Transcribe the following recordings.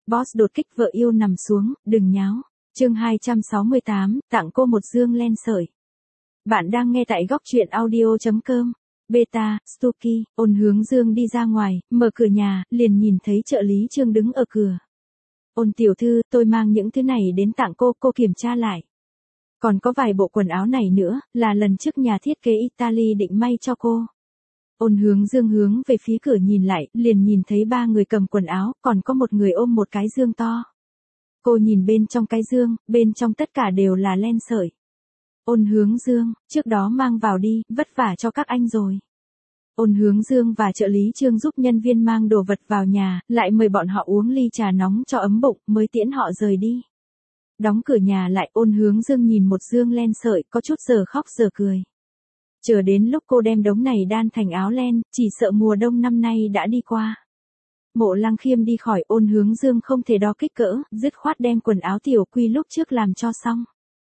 Boss đột kích vợ yêu nằm xuống, đừng nháo. Chương 268, tặng cô một dương len sợi. Bạn đang nghe tại góc truyện audio.com. Beta, Stuky, Ôn Hướng Dương đi ra ngoài, mở cửa nhà, liền nhìn thấy trợ lý Trương đứng ở cửa. Ôn tiểu thư, tôi mang những thứ này đến tặng cô kiểm tra lại. Còn có vài bộ quần áo này nữa, là lần trước nhà thiết kế Italy định may cho cô. Ôn Hướng Dương hướng về phía cửa nhìn lại, liền nhìn thấy 3 người cầm quần áo, còn có một người ôm một cái dương to. Cô nhìn bên trong cái dương, bên trong tất cả đều là len sợi. Ôn Hướng Dương, trước đó mang vào đi, vất vả cho các anh rồi. Ôn Hướng Dương và trợ lý Trương giúp nhân viên mang đồ vật vào nhà, lại mời bọn họ uống ly trà nóng cho ấm bụng, mới tiễn họ rời đi. Đóng cửa nhà lại, Ôn Hướng Dương nhìn một dương len sợi, có chút giờ khóc giờ cười. Chờ đến lúc cô đem đống này đan thành áo len, chỉ sợ mùa đông năm nay đã đi qua. Mộ Lăng Khiêm đi khỏi, Ôn Hướng Dương không thể đo kích cỡ, dứt khoát đem quần áo tiểu quy lúc trước làm cho xong.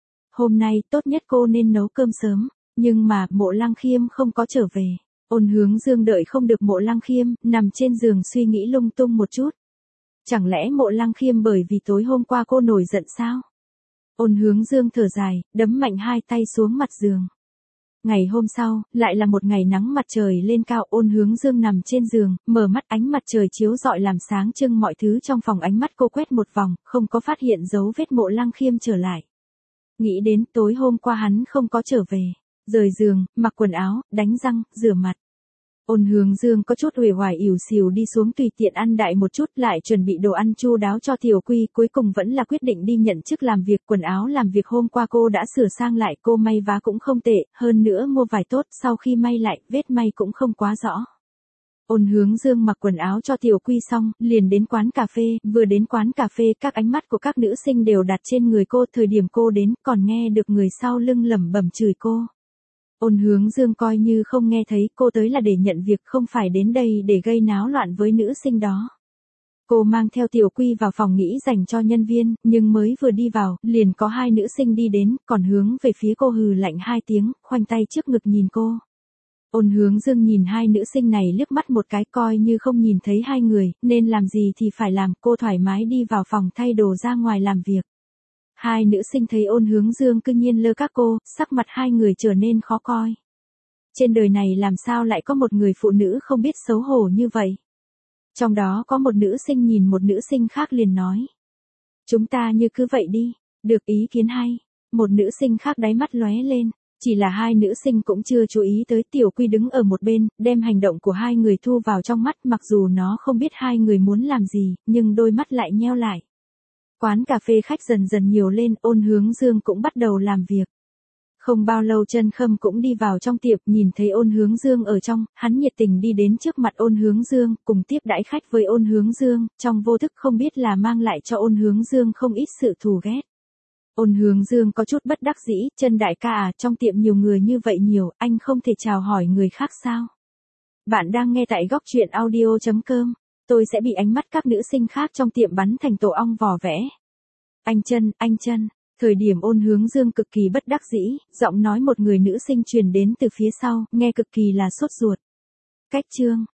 Hôm nay, tốt nhất cô nên nấu cơm sớm, nhưng mà, Mộ Lăng Khiêm không có trở về. Ôn Hướng Dương đợi không được Mộ Lăng Khiêm, nằm trên giường suy nghĩ lung tung một chút. Chẳng lẽ Mộ Lăng Khiêm bởi vì tối hôm qua cô nổi giận sao? Ôn Hướng Dương thở dài, đấm mạnh hai tay xuống mặt giường. Ngày hôm sau, lại là một ngày nắng mặt trời lên cao. Ôn Hướng Dương nằm trên giường, mở mắt, ánh mặt trời chiếu rọi làm sáng trưng mọi thứ trong phòng. Ánh mắt cô quét một vòng, không có phát hiện dấu vết Mộ Lăng Khiêm trở lại. Nghĩ đến tối hôm qua hắn không có trở về. Rời giường, mặc quần áo, đánh răng, rửa mặt. Ôn Hướng Dương có chút uể oải ỉu xìu đi xuống tùy tiện ăn đại một chút, lại chuẩn bị đồ ăn chu đáo cho Tiểu Quy, cuối cùng vẫn là quyết định đi nhận chức làm việc. Quần áo làm việc hôm qua cô đã sửa sang lại, cô may vá cũng không tệ, hơn nữa mua vải tốt, sau khi may lại, vết may cũng không quá rõ. Ôn Hướng Dương mặc quần áo cho Tiểu Quy xong, liền đến quán cà phê, vừa đến quán cà phê, các ánh mắt của các nữ sinh đều đặt trên người cô, thời điểm cô đến, còn nghe được người sau lưng lẩm bẩm chửi cô. Ôn Hướng Dương coi như không nghe thấy, cô tới là để nhận việc, không phải đến đây để gây náo loạn với nữ sinh đó. Cô mang theo Tiểu Quy vào phòng nghĩ dành cho nhân viên, nhưng mới vừa đi vào, liền có 2 nữ sinh đi đến, còn hướng về phía cô hừ lạnh 2 tiếng, khoanh tay trước ngực nhìn cô. Ôn Hướng Dương nhìn 2 nữ sinh này liếc mắt một cái, coi như không nhìn thấy 2 người, nên làm gì thì phải làm, cô thoải mái đi vào phòng thay đồ ra ngoài làm việc. 2 nữ sinh thấy Ôn Hướng Dương cư nhiên lơ các cô, sắc mặt 2 người trở nên khó coi. Trên đời này làm sao lại có một người phụ nữ không biết xấu hổ như vậy? Trong đó có một nữ sinh nhìn một nữ sinh khác liền nói. Chúng ta như cứ vậy đi, được, ý kiến hay. Một nữ sinh khác đáy mắt lóe lên, chỉ là 2 nữ sinh cũng chưa chú ý tới. Tiểu Quy đứng ở một bên, đem hành động của 2 người thu vào trong mắt, mặc dù nó không biết 2 người muốn làm gì, nhưng đôi mắt lại nheo lại. Quán cà phê khách dần dần nhiều lên, Ôn Hướng Dương cũng bắt đầu làm việc. Không bao lâu Trân Khâm cũng đi vào trong tiệm, nhìn thấy Ôn Hướng Dương ở trong, hắn nhiệt tình đi đến trước mặt Ôn Hướng Dương, cùng tiếp đãi khách với Ôn Hướng Dương, trong vô thức không biết là mang lại cho Ôn Hướng Dương không ít sự thù ghét. Ôn Hướng Dương có chút bất đắc dĩ, Trân đại ca à, trong tiệm nhiều người như vậy nhiều, anh không thể chào hỏi người khác sao? Bạn đang nghe tại góc truyện audio.com. Tôi sẽ bị ánh mắt các nữ sinh khác trong tiệm bắn thành tổ ong vò vẽ. Anh Trân. Thời điểm Ôn Hướng Dương cực kỳ bất đắc dĩ, giọng nói một người nữ sinh truyền đến từ phía sau, nghe cực kỳ là sốt ruột. Cách chương,